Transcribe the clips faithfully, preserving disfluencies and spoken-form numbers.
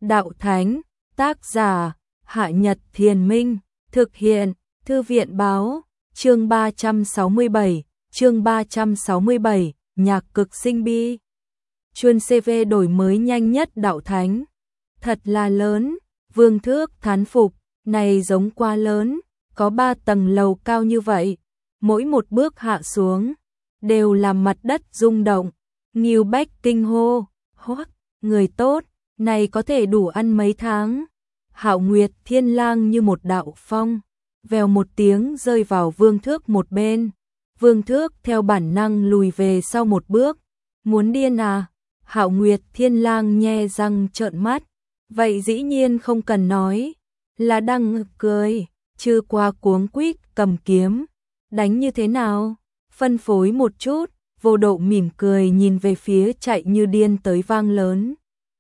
đạo thánh, tác giả, Hạ Nhật Thiền Minh, thực hiện, Thư viện báo, chương ba trăm sáu mươi bảy, chương ba trăm sáu mươi bảy, nhạc cực sinh bi. Chuyên xê vê đổi mới nhanh nhất đạo thánh. Thật là lớn, Vương Thước thán phục, này giống quá lớn, có ba tầng lầu cao như vậy, mỗi một bước hạ xuống, đều làm mặt đất rung động. Ngưu Bách kinh hô, hoắc, người tốt, này có thể đủ ăn mấy tháng. Hạo Nguyệt Thiên Lang như một đạo phong, vèo một tiếng rơi vào Vương Thước một bên. Vương Thước theo bản năng lùi về sau một bước, muốn điên à? Hạo Nguyệt Thiên Lang nhe răng trợn mắt, vậy dĩ nhiên không cần nói, là đang cười. Chư qua cuống quýt cầm kiếm, đánh như thế nào? Phân phối một chút. Vô Độ mỉm cười nhìn về phía chạy như điên tới vang lớn.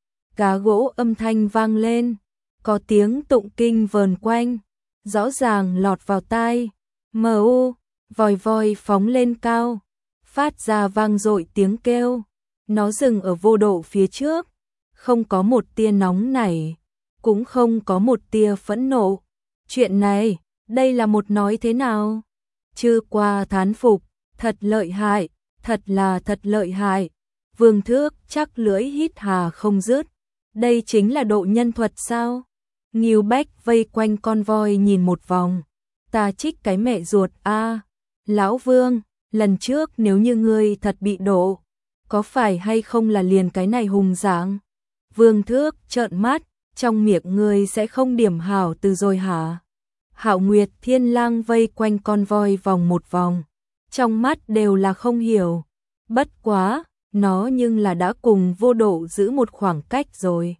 Cá gỗ âm thanh vang lên, có tiếng tụng kinh vờn quanh, rõ ràng lọt vào tai. Mờ u, vòi voi phóng lên cao, phát ra vang dội tiếng kêu. Nó dừng ở Vô Độ phía trước, không có một tia nóng nảy, cũng không có một tia phẫn nộ. Chuyện này, đây là một nói thế nào? Chư qua thán phục, thật lợi hại, thật là thật lợi hại. Vương Thước chắc lưỡi hít hà không dứt. Đây chính là độ nhân thuật sao? Ngưu Bách vây quanh con voi nhìn một vòng. Ta trích cái mẹ ruột a, Lão Vương, lần trước nếu như ngươi thật bị độ, có phải hay không là liền cái này hùng dạng? Vương Thước trợn mắt, trong miệng ngươi sẽ không điểm hảo từ rồi hả? Hạo Nguyệt Thiên Lang vây quanh con voi vòng một vòng, trong mắt đều là không hiểu. Bất quá, nó nhưng là đã cùng Vô Độ giữ một khoảng cách rồi.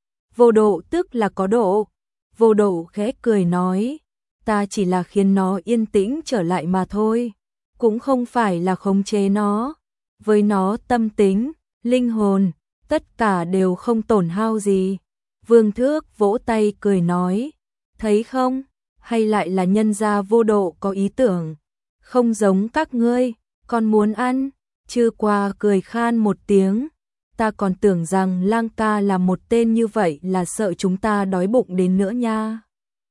Vô Độ tức là có độ. Vô Độ khẽ cười nói, ta chỉ là khiến nó yên tĩnh trở lại mà thôi, cũng không phải là khống chế nó. Với nó tâm tính, linh hồn, tất cả đều không tổn hao gì. Vương Thước vỗ tay cười nói, thấy không, hay lại là nhân gia Vô Độ có ý tưởng, không giống các ngươi, còn muốn ăn. Chư qua cười khan một tiếng, ta còn tưởng rằng Lang ca là một tên như vậy là sợ chúng ta đói bụng đến nữa nha.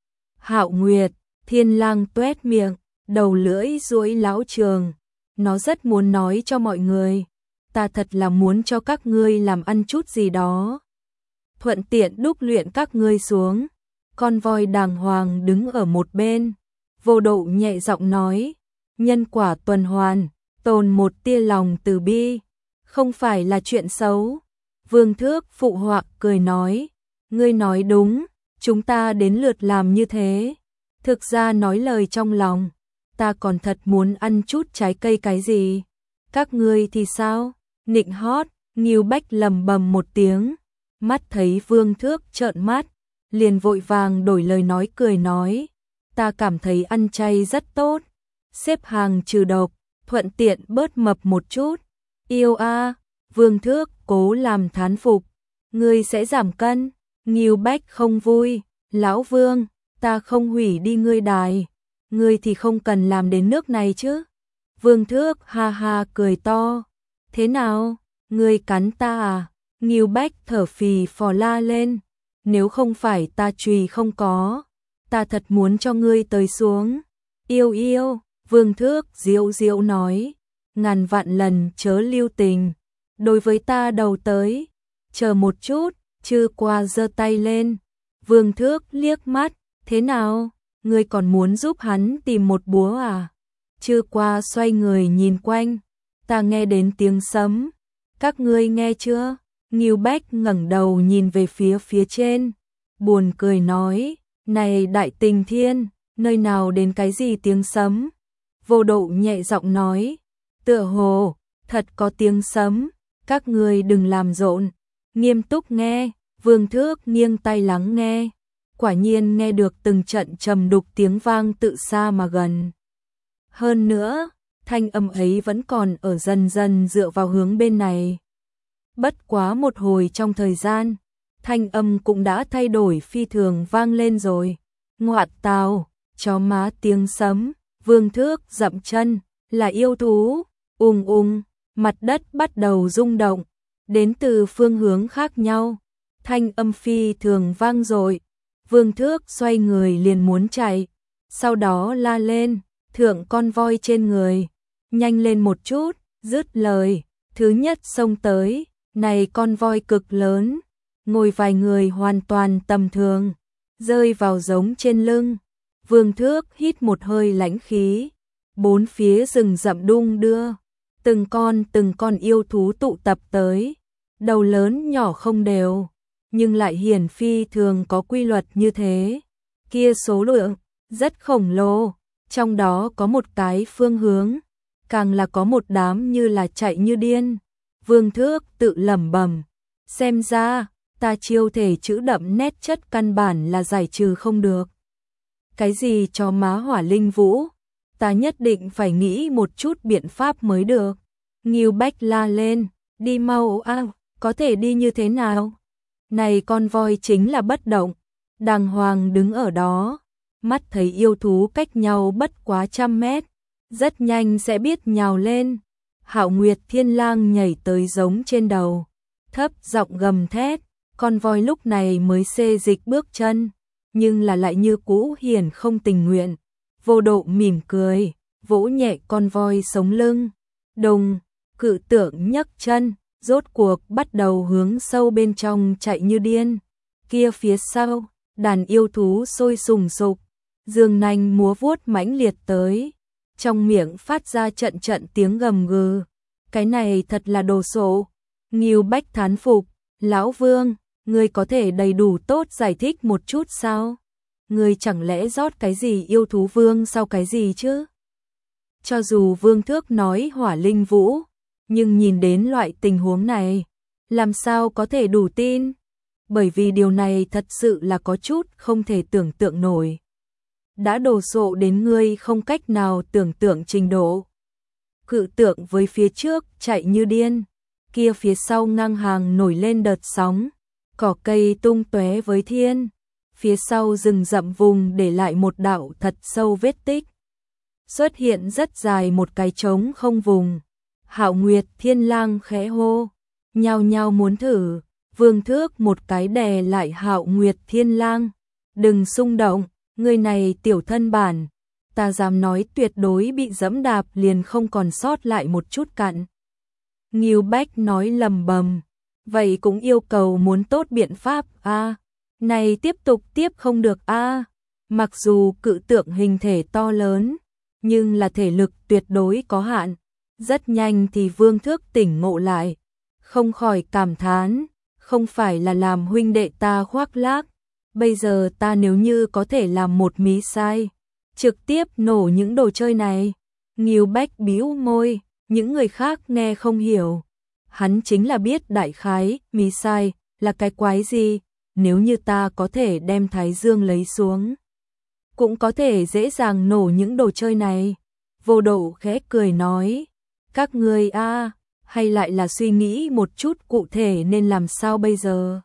Hạo Nguyệt Thiên Lang tuét miệng, đầu lưỡi duỗi lão trường, nó rất muốn nói cho mọi người, ta thật là muốn cho các ngươi làm ăn chút gì đó, thuận tiện đúc luyện các ngươi xuống. Con voi đàng hoàng đứng ở một bên. Vô Độ nhẹ giọng nói, nhân quả tuần hoàn, tồn một tia lòng từ bi, không phải là chuyện xấu. Vương Thước phụ họa cười nói, ngươi nói đúng, chúng ta đến lượt làm như thế. Thực ra nói lời trong lòng, ta còn thật muốn ăn chút trái cây cái gì. Các ngươi thì sao? Nịnh hót. Ngưu Bách lầm bầm một tiếng, mắt thấy Vương Thước trợn mắt, liền vội vàng đổi lời nói cười nói, ta cảm thấy ăn chay rất tốt, xếp hàng trừ độc, thuận tiện bớt mập một chút. Yêu a. Vương Thước cố làm thán phục, ngươi sẽ giảm cân. Ngưu Bách không vui, lão Vương, ta không hủy đi ngươi đài, ngươi thì không cần làm đến nước này chứ. Vương Thước ha ha cười to, thế nào, ngươi cắn ta à? Ngưu Bách thở phì phò la lên, nếu không phải ta chùy không có, ta thật muốn cho ngươi tới xuống. Yêu yêu. Vương Thước diệu diệu nói, ngàn vạn lần chớ lưu tình, đối với ta đầu tới. Chờ một chút. Chư qua giơ tay lên. Vương Thước liếc mắt, thế nào, ngươi còn muốn giúp hắn tìm một búa à? Chư qua xoay người nhìn quanh, ta nghe đến tiếng sấm, các ngươi nghe chưa? Ngưu Bách ngẩng đầu nhìn về phía phía trên, buồn cười nói, này đại tình thiên, nơi nào đến cái gì tiếng sấm? Vô Độ nhẹ giọng nói, tựa hồ thật có tiếng sấm, các ngươi đừng làm rộn, nghiêm túc nghe. Vương Thước nghiêng tai lắng nghe, quả nhiên nghe được từng trận trầm đục tiếng vang tự xa mà gần. Hơn nữa, thanh âm ấy vẫn còn ở dần dần dựa vào hướng bên này. Bất quá một hồi trong thời gian, thanh âm cũng đã thay đổi phi thường vang lên rồi. Ngoạt tào, chó má tiếng sấm. Vương Thước dậm chân, là yêu thú. Ùng ùng, mặt đất bắt đầu rung động, đến từ phương hướng khác nhau. thanh âm phi thường vang dội. Vương Thước xoay người liền muốn chạy, sau đó la lên, thượng con voi trên người, nhanh lên một chút, dứt lời, thứ nhất xông tới, này con voi cực lớn, ngồi vài người hoàn toàn tầm thường, rơi vào giống trên lưng. Vương Thước hít một hơi lãnh khí, bốn phía rừng rậm đung đưa, từng con từng con yêu thú tụ tập tới, đầu lớn nhỏ không đều, nhưng lại hiển phi thường có quy luật như thế. Kia số lượng rất khổng lồ, trong đó có một cái phương hướng, càng là có một đám như là chạy như điên. Vương Thước tự lẩm bẩm, xem ra ta chiêu thể chữ đậm nét chất căn bản là giải trừ không được. Cái gì cho má hỏa linh vũ, ta nhất định phải nghĩ một chút biện pháp mới được. Ngưu Bách la lên, đi mau a, có thể đi như thế nào? Này con voi chính là bất động, đàng hoàng đứng ở đó, mắt thấy yêu thú cách nhau bất quá trăm mét, rất nhanh sẽ biết nhào lên. Hạo Nguyệt Thiên Lang nhảy tới giống trên đầu, thấp giọng gầm thét, con voi lúc này mới xê dịch bước chân, nhưng là lại như cũ hiển không tình nguyện. Vô Độ mỉm cười, vỗ nhẹ con voi sống lưng, đùng, cự tượng nhấc chân, rốt cuộc bắt đầu hướng sâu bên trong chạy như điên. Kia phía sau, đàn yêu thú sôi sùng sục, dương nanh múa vuốt mãnh liệt tới, trong miệng phát ra trận trận tiếng gầm gừ. Cái này thật là đồ sộ. Ngưu Bách thán phục, lão Vương, ngươi có thể đầy đủ tốt giải thích một chút sao? Ngươi chẳng lẽ rót cái gì yêu thú vương sau cái gì chứ? Cho dù Vương Thước nói hỏa linh vũ, nhưng nhìn đến loại tình huống này, làm sao có thể đủ tin? Bởi vì điều này thật sự là có chút không thể tưởng tượng nổi. Đã đồ sộ đến ngươi không cách nào tưởng tượng trình độ. Cự tượng với phía trước chạy như điên, kia phía sau ngang hàng nổi lên đợt sóng, cỏ cây tung tóe với thiên, phía sau rừng rậm vùng để lại một đạo thật sâu vết tích. Xuất hiện rất dài một cái trống không vùng. Hạo Nguyệt Thiên Lang khẽ hô, nhao nhao muốn thử. Vương Thước một cái đè lại Hạo Nguyệt Thiên Lang, đừng xung động, người này tiểu thân bản, ta dám nói tuyệt đối bị dẫm đạp liền không còn sót lại một chút cặn. Ngưu Bách nói lầm bầm, vậy cũng yêu cầu muốn tốt biện pháp a, à, này tiếp tục tiếp không được a. À. Mặc dù cự tượng hình thể to lớn, nhưng là thể lực tuyệt đối có hạn. Rất nhanh thì Vương Thước tỉnh ngộ lại, không khỏi cảm thán, không phải là làm huynh đệ ta khoác lác, bây giờ ta nếu như có thể làm một mí sai, trực tiếp nổ những đồ chơi này. Ngưu Bách bĩu môi, những người khác nghe không hiểu. Hắn chính là biết đại khái, mí sai là cái quái gì, nếu như ta có thể đem Thái Dương lấy xuống, cũng có thể dễ dàng nổ những đồ chơi này. Vô Độ khẽ cười nói, các ngươi a, hay lại là suy nghĩ một chút cụ thể nên làm sao bây giờ.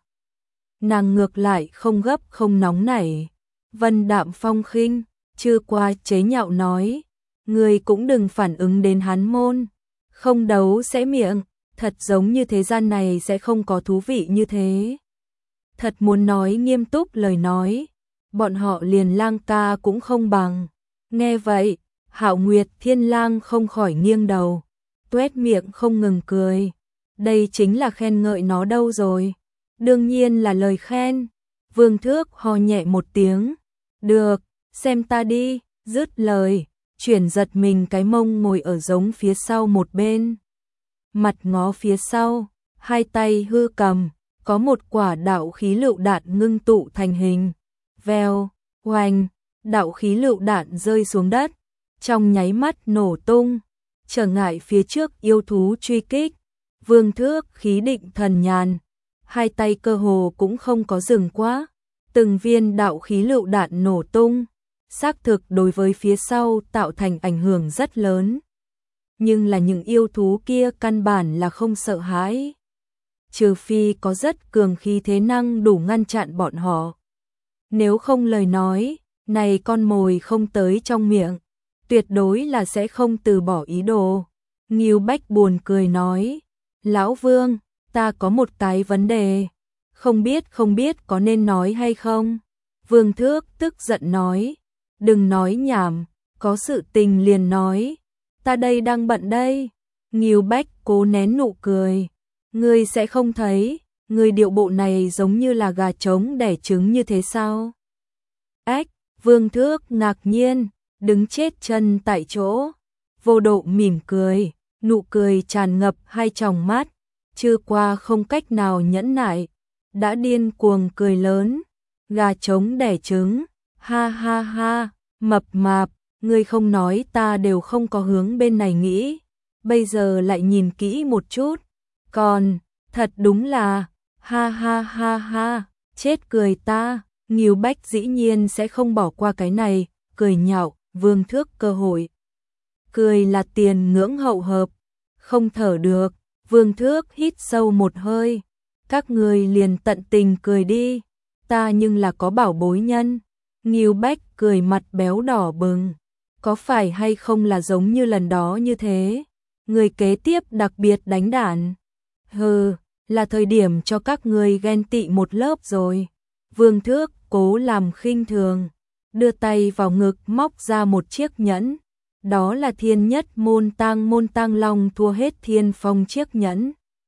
Nàng ngược lại không gấp không nóng nảy, vân đạm phong khinh, chưa qua chế nhạo nói, ngươi cũng đừng phản ứng đến hắn môn, không đấu sẽ miệng, thật giống như thế gian này sẽ không có thú vị như thế. Thật muốn nói nghiêm túc lời nói, bọn họ liền Lang ca cũng không bằng. Nghe vậy, Hạo Nguyệt Thiên Lang không khỏi nghiêng đầu, tuét miệng không ngừng cười. Đây chính là khen ngợi nó đâu rồi. Đương nhiên là lời khen. Vương Thước ho nhẹ một tiếng. Được, xem ta đi, dứt lời, chuyển giật mình cái mông ngồi ở giống phía sau một bên. Mặt ngó phía sau, hai tay hư cầm, có một quả đạo khí lựu đạn ngưng tụ thành hình. Vèo, oanh, đạo khí lựu đạn rơi xuống đất, trong nháy mắt nổ tung, trở ngại phía trước yêu thú truy kích. Vương Thước khí định thần nhàn, hai tay cơ hồ cũng không có dừng quá, từng viên đạo khí lựu đạn nổ tung, xác thực đối với phía sau tạo thành ảnh hưởng rất lớn. Nhưng là những yêu thú kia căn bản là không sợ hãi, trừ phi có rất cường khí thế năng đủ ngăn chặn bọn họ. Nếu không lời nói, này con mồi không tới trong miệng, tuyệt đối là sẽ không từ bỏ ý đồ. Ngưu Bách buồn cười nói, Lão Vương, ta có một cái vấn đề, Không biết không biết có nên nói hay không? Vương Thước tức giận nói. Đừng nói nhảm, có sự tình liền nói. Ta đây đang bận đây. Ngưu Bách cố nén nụ cười. Ngươi sẽ không thấy, ngươi điệu bộ này giống như là gà trống đẻ trứng như thế sao? Ách, Vương Thước ngạc nhiên, đứng chết chân tại chỗ. Vô Độ mỉm cười, nụ cười tràn ngập hai tròng mắt, chưa qua không cách nào nhẫn nại, đã điên cuồng cười lớn. Gà trống đẻ trứng, ha ha ha, mập mạp, ngươi không nói ta đều không có hướng bên này nghĩ, bây giờ lại nhìn kỹ một chút, còn, thật đúng là, ha ha ha ha, chết cười ta. Ngưu Bách dĩ nhiên sẽ không bỏ qua cái này, cười nhạo. Vương Thước cơ hội. Cười là tiền ngưỡng hậu hợp, không thở được. Vương Thước hít sâu một hơi. Các người liền tận tình cười đi, ta nhưng là có bảo bối nhân. Ngưu Bách cười mặt béo đỏ bừng. Có phải hay không là giống như lần đó như thế? Người kế tiếp đặc biệt đánh đản. Hừ, là thời điểm cho các người ghen tị một lớp rồi. Vương Thước cố làm khinh thường, đưa tay vào ngực móc ra một chiếc nhẫn. Đó là thiên nhất môn tang môn tang long thua hết thiên phong chiếc nhẫn.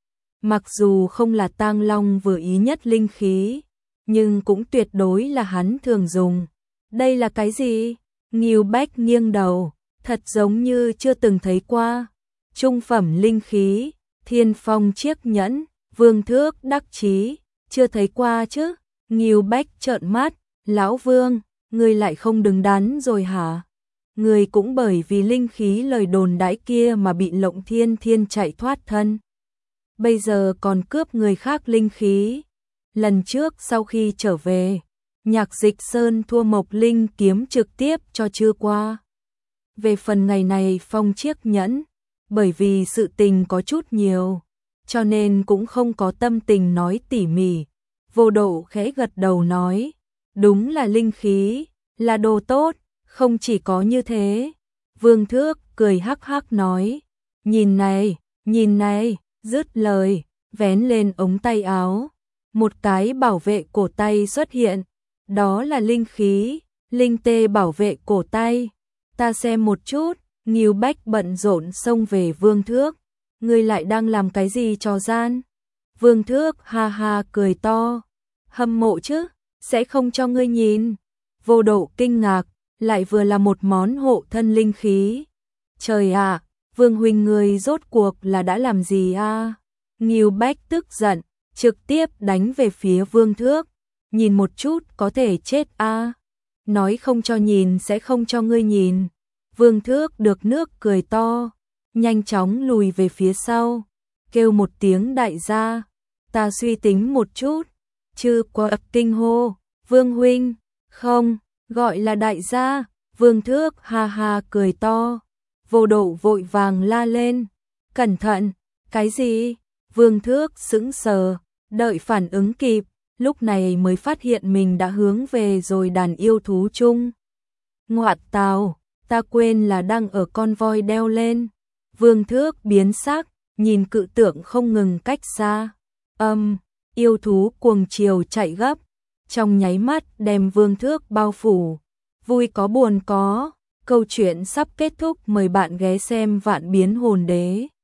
Mặc dù không là tang long vừa ý nhất linh khí, nhưng cũng tuyệt đối là hắn thường dùng. Đây là cái gì? Ngưu Bách nghiêng đầu, thật giống như chưa từng thấy qua. Trung phẩm linh khí, thiên phong chiếc nhẫn. Vương Thước đắc chí, chưa thấy qua chứ? Ngưu Bách trợn mắt, lão Vương, ngươi lại không đứng đắn rồi hả? Ngươi cũng bởi vì linh khí lời đồn đãi kia mà bị Lộng Thiên Thiên chạy thoát thân. Bây giờ còn cướp người khác linh khí. Lần trước sau khi trở về, Nhạc Dịch Sơn thua Mộc Linh kiếm trực tiếp cho chưa qua. Về phần ngày này phong chiếc nhẫn, bởi vì sự tình có chút nhiều, cho nên cũng không có tâm tình nói tỉ mỉ. Vô Độ khẽ gật đầu nói, đúng là linh khí, là đồ tốt, không chỉ có như thế. Vương Thước cười hắc hắc nói, nhìn này, nhìn này, dứt lời, vén lên ống tay áo. Một cái bảo vệ cổ tay xuất hiện, đó là linh khí, linh tê bảo vệ cổ tay. Ta xem một chút. Ngưu Bách bận rộn xông về Vương Thước, ngươi lại đang làm cái gì trò gian? Vương Thước ha ha cười to, hâm mộ chứ, sẽ không cho ngươi nhìn. Vô Độ kinh ngạc, lại vừa là một món hộ thân linh khí. Trời ạ, Vương huynh ngươi rốt cuộc là đã làm gì a? Ngưu Bách tức giận, trực tiếp đánh về phía Vương Thước, nhìn một chút có thể chết a. Nói không cho nhìn sẽ không cho ngươi nhìn. Vương Thước được nước cười to, nhanh chóng lùi về phía sau, kêu một tiếng đại gia. Ta suy tính một chút, chư qua ập kinh hô, Vương huynh, không, gọi là đại gia. Vương Thước ha ha cười to. Vô Độ vội vàng la lên, cẩn thận. Cái gì? Vương Thước sững sờ, đợi phản ứng kịp, lúc này mới phát hiện mình đã hướng về rồi đàn yêu thú chung. Ngoạt tào, ta quên là đang ở con voi đeo lên. Vương Thước biến sắc, nhìn cự tượng không ngừng cách xa. Âm, yêu thú cuồng chiều chạy gấp, trong nháy mắt đem Vương Thước bao phủ. Vui có buồn có, câu chuyện sắp kết thúc, mời bạn ghé xem Vạn Biến Hồn Đế.